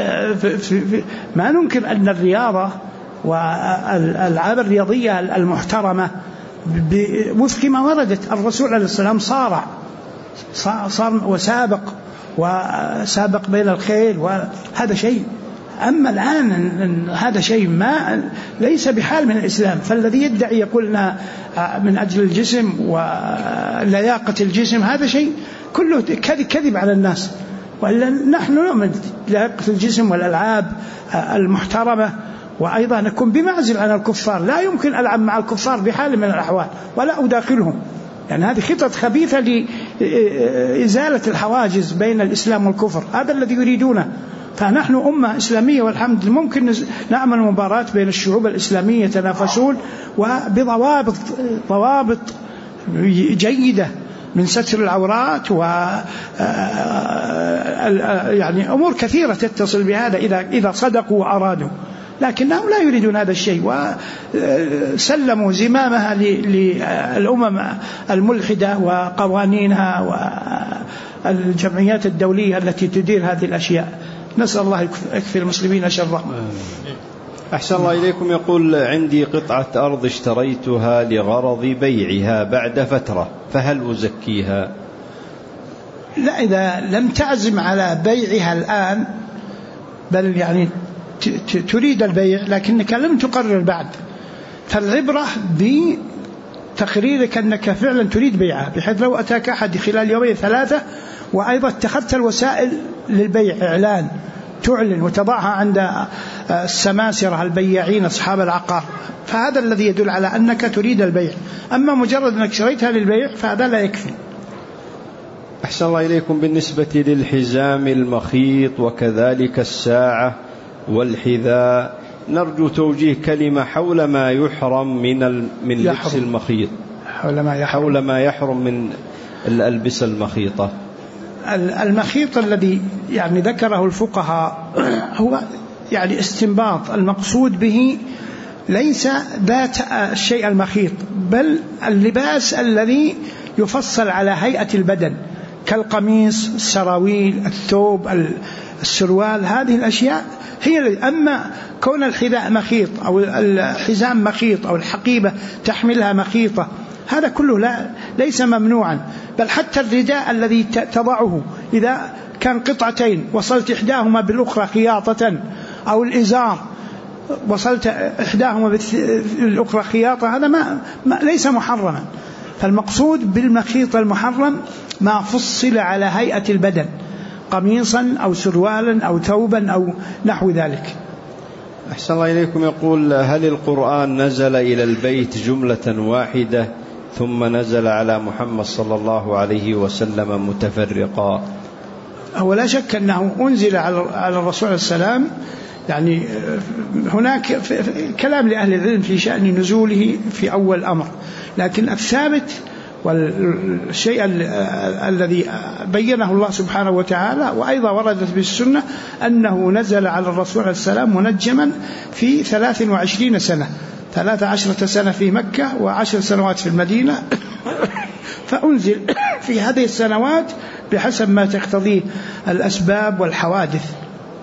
ما ننكر أن الرياضة والألعاب الرياضية المحترمة وفق ما وردت. الرسول عليه السلام صار وسابق بين الخيل، وهذا شيء. أما الآن هذا شيء ما ليس بحال من الإسلام. فالذي يدعي يقولنا من أجل الجسم ولياقة الجسم، هذا شيء كله كذب على الناس. وإلا نحن نؤمن بلياقة الجسم والألعاب المحترمة، وأيضا نكون بمعزل عن الكفار. لا يمكن ألعب مع الكفار بحال من الأحوال ولا أداخلهم، يعني هذه خطط خبيثة لإزالة الحواجز بين الإسلام والكفر، هذا الذي يريدونه. فنحن أمة إسلامية والحمد لله، ممكن نعمل مباراة بين الشعوب الإسلامية يتنافسون وبضوابط جيدة من ستر العورات يعني أمور كثيرة تتصل بهذا إذا صدقوا وأرادوا، لكنهم لا يريدون هذا الشيء، وسلموا زمامها للأمم الملحدة وقوانينها والجمعيات الدولية التي تدير هذه الأشياء. نسأل الله يكفي المسلمين شره. أحسن الله إليكم. يقول: عندي قطعة أرض اشتريتها لغرض بيعها بعد فترة، فهل أزكيها؟ لا، إذا لم تعزم على بيعها الآن، بل يعني تريد البيع لكنك لم تقرر بعد، فالعبرة بتقريرك أنك فعلا تريد بيعها، بحيث لو أتاك أحد خلال يومين ثلاثة وأيضا اتخذت الوسائل للبيع، إعلان، تعلن وتضعها عند السماسرة البياعين أصحاب العقار، فهذا الذي يدل على أنك تريد البيع. أما مجرد أنك شريتها للبيع فهذا لا يكفي. أحسن الله إليكم. بالنسبة للحزام المخيط وكذلك الساعة والحذاء، نرجو توجيه كلمة حول ما يحرم من لبس المخيط، حول ما يحرم من الألبسة المخيطة. المخيط الذي يعني ذكره الفقهاء هو يعني استنباط، المقصود به ليس ذات الشيء المخيط، بل اللباس الذي يفصل على هيئة البدن كالقميص، السراويل، الثوب، السروال، هذه الأشياء هي. أما كون الحذاء مخيط أو الحزام مخيط أو الحقيبة تحملها مخيطة، هذا كله ليس ممنوعا، بل حتى الرداء الذي تضعه إذا كان قطعتين وصلت إحداهما بالأخرى خياطة، أو الإزار وصلت إحداهما بالأخرى خياطة، هذا ليس محرما. فالمقصود بالمخيط المحرم ما فصل على هيئة البدن، قميصا أو سروالا أو ثوبا أو نحو ذلك. أحسن الله إليكم. يقول: هل القرآن نزل إلى البيت جملة واحدة ثم نزل على محمد صلى الله عليه وسلم متفرقا؟ هو لا شك أنه أنزل على الرسول عليه السلام، يعني هناك كلام لأهل العلم في شأن نزوله في أول أمر، لكن الثابت والشيء الذي بينه الله سبحانه وتعالى وأيضا وردت بالسنة أنه نزل على الرسول عليه السلام منجما في 23 سنة، 13 سنة في مكة و10 سنوات في المدينة، فأنزل في هذه السنوات بحسب ما تقتضيه الأسباب والحوادث.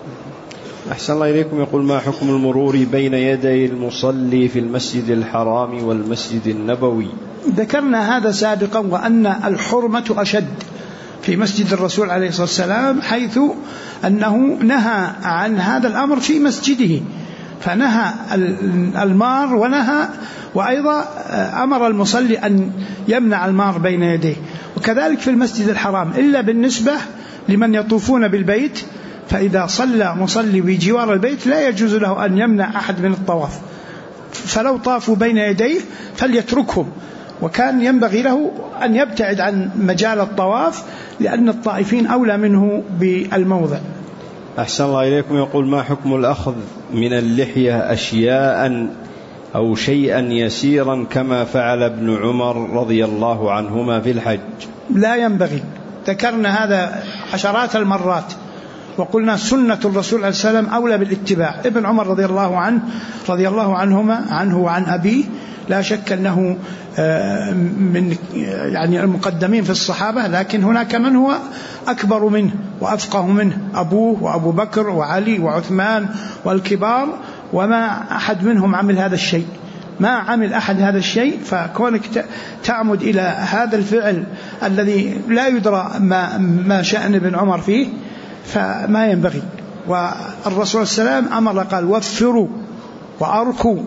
أحسن الله إليكم. يقول: ما حكم المرور بين يدي المصلي في المسجد الحرام والمسجد النبوي؟ ذكرنا هذا سابقا، وأن الحرمة أشد في مسجد الرسول عليه الصلاة والسلام، حيث أنه نهى عن هذا الأمر في مسجده، فنهى المار ونهى وأيضا أمر المصلي أن يمنع المار بين يديه. وكذلك في المسجد الحرام إلا بالنسبة لمن يطوفون بالبيت، فإذا صلى مصلي بجوار البيت لا يجوز له أن يمنع أحد من الطواف، فلو طافوا بين يديه فليتركهم، وكان ينبغي له أن يبتعد عن مجال الطواف لأن الطائفين أولى منه بالموضع. أحسن الله إليكم. يقول: ما حكم الأخذ من اللحية أشياء أو شيئا يسيرا كما فعل ابن عمر رضي الله عنهما في الحج؟ لا ينبغي، ذكرنا هذا عشرات المرات وقلنا سنة الرسول عليه السلام أولى بالاتباع. ابن عمر رضي الله عنه وعن أبيه لا شك أنه من يعني المقدمين في الصحابة، لكن هناك من هو أكبر منه وأفقه منه، أبوه وأبو بكر وعلي وعثمان والكبار، وما أحد منهم عمل هذا الشيء، ما عمل أحد هذا الشيء. فكونك تعمد إلى هذا الفعل الذي لا يدرى ما شأن ابن عمر فيه فما ينبغي. والرسول صلى الله عليه وسلم أمر قال: وفروا وأركوا،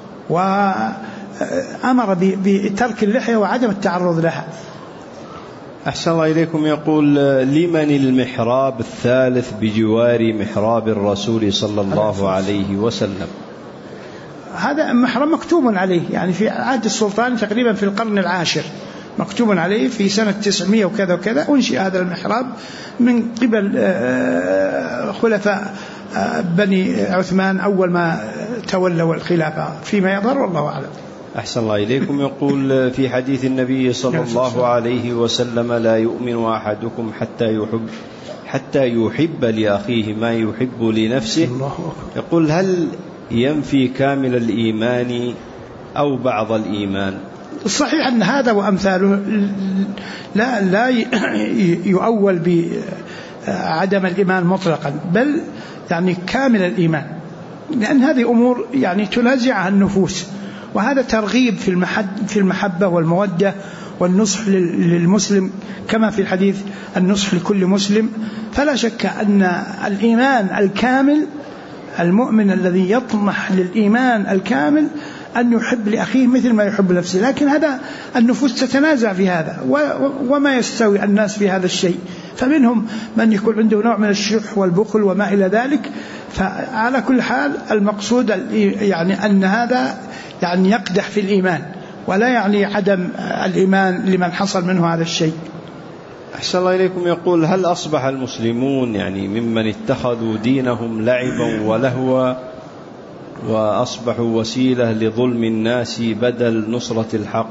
وأمر بترك اللحية وعدم التعرض لها. أحسن الله إليكم. يقول: لمن المحراب الثالث بجوار محراب الرسول صلى الله عليه وسلم؟ هذا محراب مكتوب عليه، يعني في عهد السلطان تقريبا في القرن العاشر مكتوب عليه في سنة 900 وكذا وكذا أنشئ هذا المحراب من قبل خلفاء بني عثمان أول ما تولوا الخلافة فيما يظهر، والله أعلم. أحسن الله إليكم. يقول: في حديث النبي صلى الله عليه وسلم: لا يؤمن أحدكم حتى يحب لأخيه ما يحب لنفسه. يقول: هل ينفي كامل الإيمان أو بعض الإيمان؟ الصحيح أن هذا وأمثاله لا يؤول بعدم الإيمان مطلقا، بل يعني كامل الإيمان، لأن هذه أمور يعني تنازعها النفوس، وهذا ترغيب في المحبة والمودة والنصح للمسلم، كما في الحديث: النصح لكل مسلم. فلا شك أن الإيمان الكامل، المؤمن الذي يطمح للإيمان الكامل أن يحب لأخيه مثل ما يحب لنفسه، لكن هذا النفوس تتنازع في هذا، وما يستوي الناس في هذا الشيء، فمنهم من يكون عنده نوع من الشح والبخل وما إلى ذلك. فعلى كل حال المقصود يعني أن هذا يعني يقدح في الإيمان، ولا يعني عدم الإيمان لمن حصل منه هذا الشيء. أحسن الله إليكم. يقول: هل أصبح المسلمون يعني ممن اتخذوا دينهم لعبا ولهوا وأصبحوا وسيلة لظلم الناس بدل نصرة الحق؟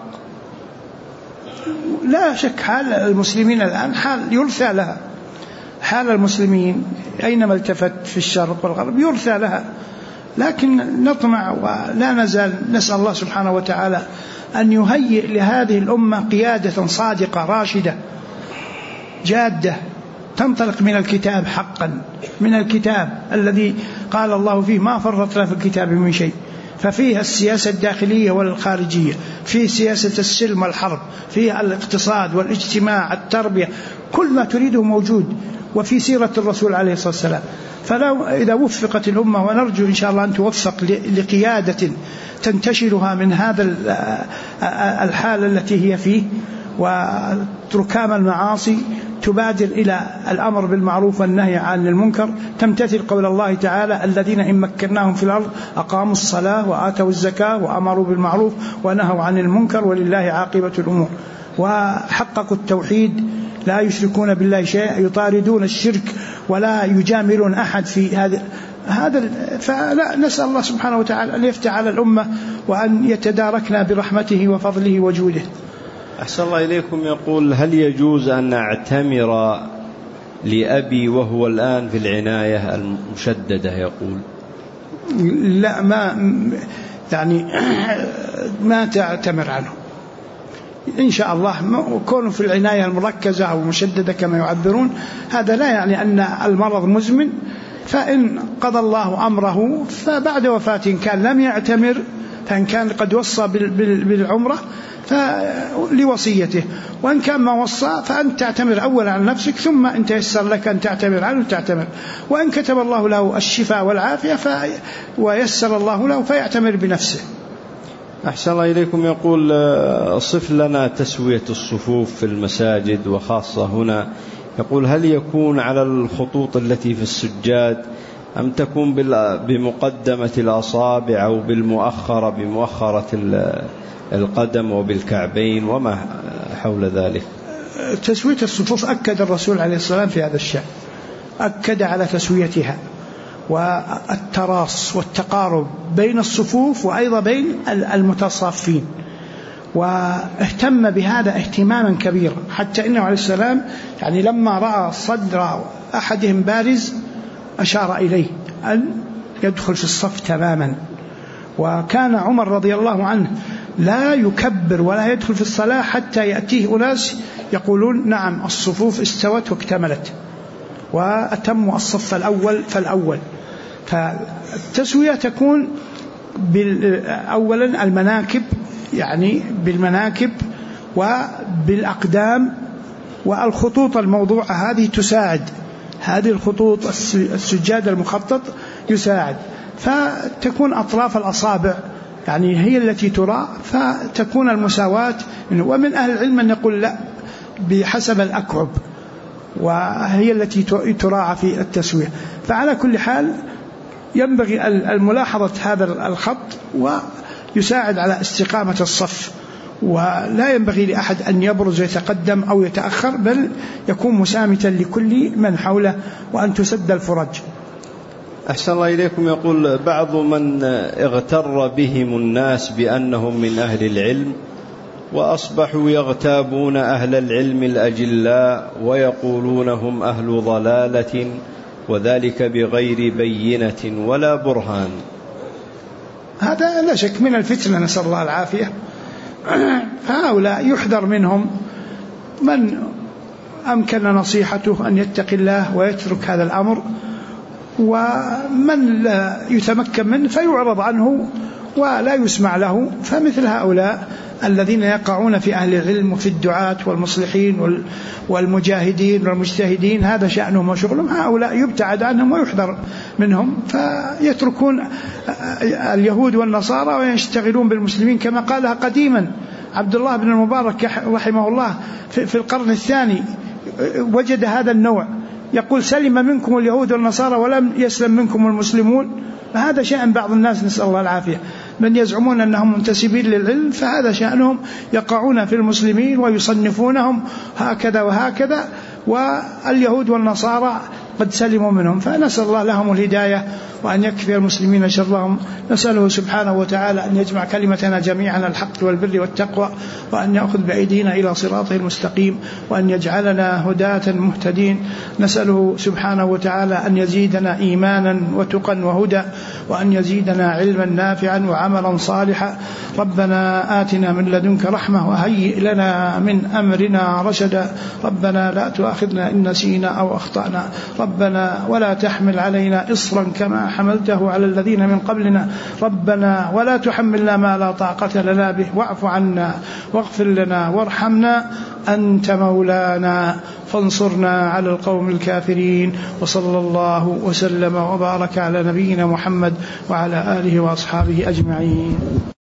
لا شك حال المسلمين الآن حال يرثى لها، حال المسلمين أينما التفت في الشرق والغرب يرثى لها، لكن نطمع ولا نزال نسأل الله سبحانه وتعالى أن يهيئ لهذه الأمة قيادة صادقة راشدة جادة تنطلق من الكتاب حقا، من الكتاب الذي قال الله فيه: ما فرطنا في الكتاب من شيء. ففيها السياسة الداخلية والخارجية، فيه سياسة السلم والحرب، فيه الاقتصاد والاجتماع، التربية، كل ما تريده موجود، وفي سيرة الرسول عليه الصلاة والسلام. فلو إذا وفقت الأمة، ونرجو إن شاء الله أن توفق لقيادة تنتشلها من هذا الحال التي هي فيه، وتركام المعاصي، تبادر إلى الأمر بالمعروف والنهي عن المنكر، تمتثل قول الله تعالى: الذين إن مكناهم في الأرض أقاموا الصلاة وآتوا الزكاة وأمروا بالمعروف ونهوا عن المنكر ولله عاقبة الأمور، وحققوا التوحيد، لا يشركون بالله شيئا، يطاردون الشرك ولا يجاملون أحد في هذا. فلا نسأل الله سبحانه وتعالى أن يفتح على الأمة وأن يتداركنا برحمته وفضله وجوده. أحسن الله إليكم. يقول: هل يجوز أن أعتمر لأبي وهو الآن في العناية المشددة؟ يقول: لا، ما تعتمر عنه إن شاء الله. كونه في العناية المركزة أو المشددة كما يعبرون، هذا لا يعني أن المرض مزمن، فإن قضى الله أمره فبعد وفاته كان لم يعتمر، فإن كان قد وصى بالعمرة لوصيته. وإن كان ما وصى فأنت تعتمر أولا على نفسك، ثم إن تيسر لك أن تعتمر عنه تعتمر. وإن كتب الله له الشفاء والعافية ويسر الله له فيعتمر بنفسه. أحسن الله إليكم. يقول صف لنا تسوية الصفوف في المساجد وخاصة هنا. يقول هل يكون على الخطوط التي في السجاد أم تكون بمقدمة الأصابع أو بالمؤخرة بمؤخرة القدم وبالكعبين وما حول ذلك؟ تسوية الصفوف أكد الرسول عليه الصلاة والسلام في هذا الشأن، أكد على تسويتها والتراص والتقارب بين الصفوف وأيضا بين المتصافين، واهتم بهذا اهتماما كبيرا، حتى إنه عليه السلام يعني لما رأى صدر أحدهم بارز أشار إليه أن يدخل في الصف تماما. وكان عمر رضي الله عنه لا يكبر ولا يدخل في الصلاة حتى يأتيه أناس يقولون نعم الصفوف استوت واكتملت وأتموا الصف الأول فالأول. فالتسوية تكون أولا المناكب، يعني بالمناكب وبالأقدام، والخطوط الموضوعة هذه تساعد، هذه الخطوط السجاد المخطط يساعد. فتكون أطراف الأصابع يعني هي التي ترى، فتكون المساواة. ومن أهل العلم أن يقول لا بحسب الأكعب، وهي التي تراعى في التسوية. فعلى كل حال ينبغي الملاحظة هذا الخط ويساعد على استقامة الصف، ولا ينبغي لأحد أن يبرز ويتقدم أو يتأخر، بل يكون مسامتا لكل من حوله وأن تسد الفرج. أحسن الله إليكم. يقول بعض من اغتر بهم الناس بأنهم من أهل العلم وأصبحوا يغتابون أهل العلم الأجلاء ويقولون هم أهل ضلالة، وذلك بغير بينة ولا برهان. هذا لا شك من الفتنة، نسأل الله العافية. فهؤلاء يحذر منهم من أمكن نصيحته أن يتقي الله ويترك هذا الأمر، ومن لا يتمكن منه فيعرض عنه ولا يسمع له. فمثل هؤلاء الذين يقعون في أهل العلم وفي الدعاة والمصلحين والمجاهدين والمجتهدين هذا شأنهم وشغلهم، هؤلاء يبتعد عنهم ويحذر منهم، فيتركون اليهود والنصارى ويشتغلون بالمسلمين. كما قالها قديما عبد الله بن المبارك رحمه الله في القرن الثاني، وجد هذا النوع يقول سلم منكم اليهود والنصارى ولم يسلم منكم المسلمون. فهذا شأن بعض الناس، نسأل الله العافية، من يزعمون أنهم منتسبين للعلم فهذا شأنهم، يقعون في المسلمين ويصنفونهم هكذا وهكذا، واليهود والنصارى قد سلموا منهم. فنسأل الله لهم الهداية وأن يكفي المسلمين شرهم. نسأله سبحانه وتعالى أن يجمع كلمتنا جميعا على الحق والبر والتقوى، وأن يأخذ بأيدينا إلى صراطه المستقيم، وأن يجعلنا هداة مهتدين. نسأله سبحانه وتعالى أن يزيدنا إيمانا وتقا وهدى، وأن يزيدنا علما نافعا وعملا صالحا. ربنا آتنا من لدنك رحمة وهيئ لنا من أمرنا رشدا. ربنا لا تؤاخذنا إن نسينا أو أخطأنا. ربنا ولا تحمل علينا إصرا كما حملته على الذين من قبلنا. ربنا ولا تحملنا ما لا طاقة لنا به، واعف عنا واغفر لنا وارحمنا، أنت مولانا فانصرنا على القوم الكافرين. وصلى الله وسلم وبارك على نبينا محمد وعلى آله وأصحابه أجمعين.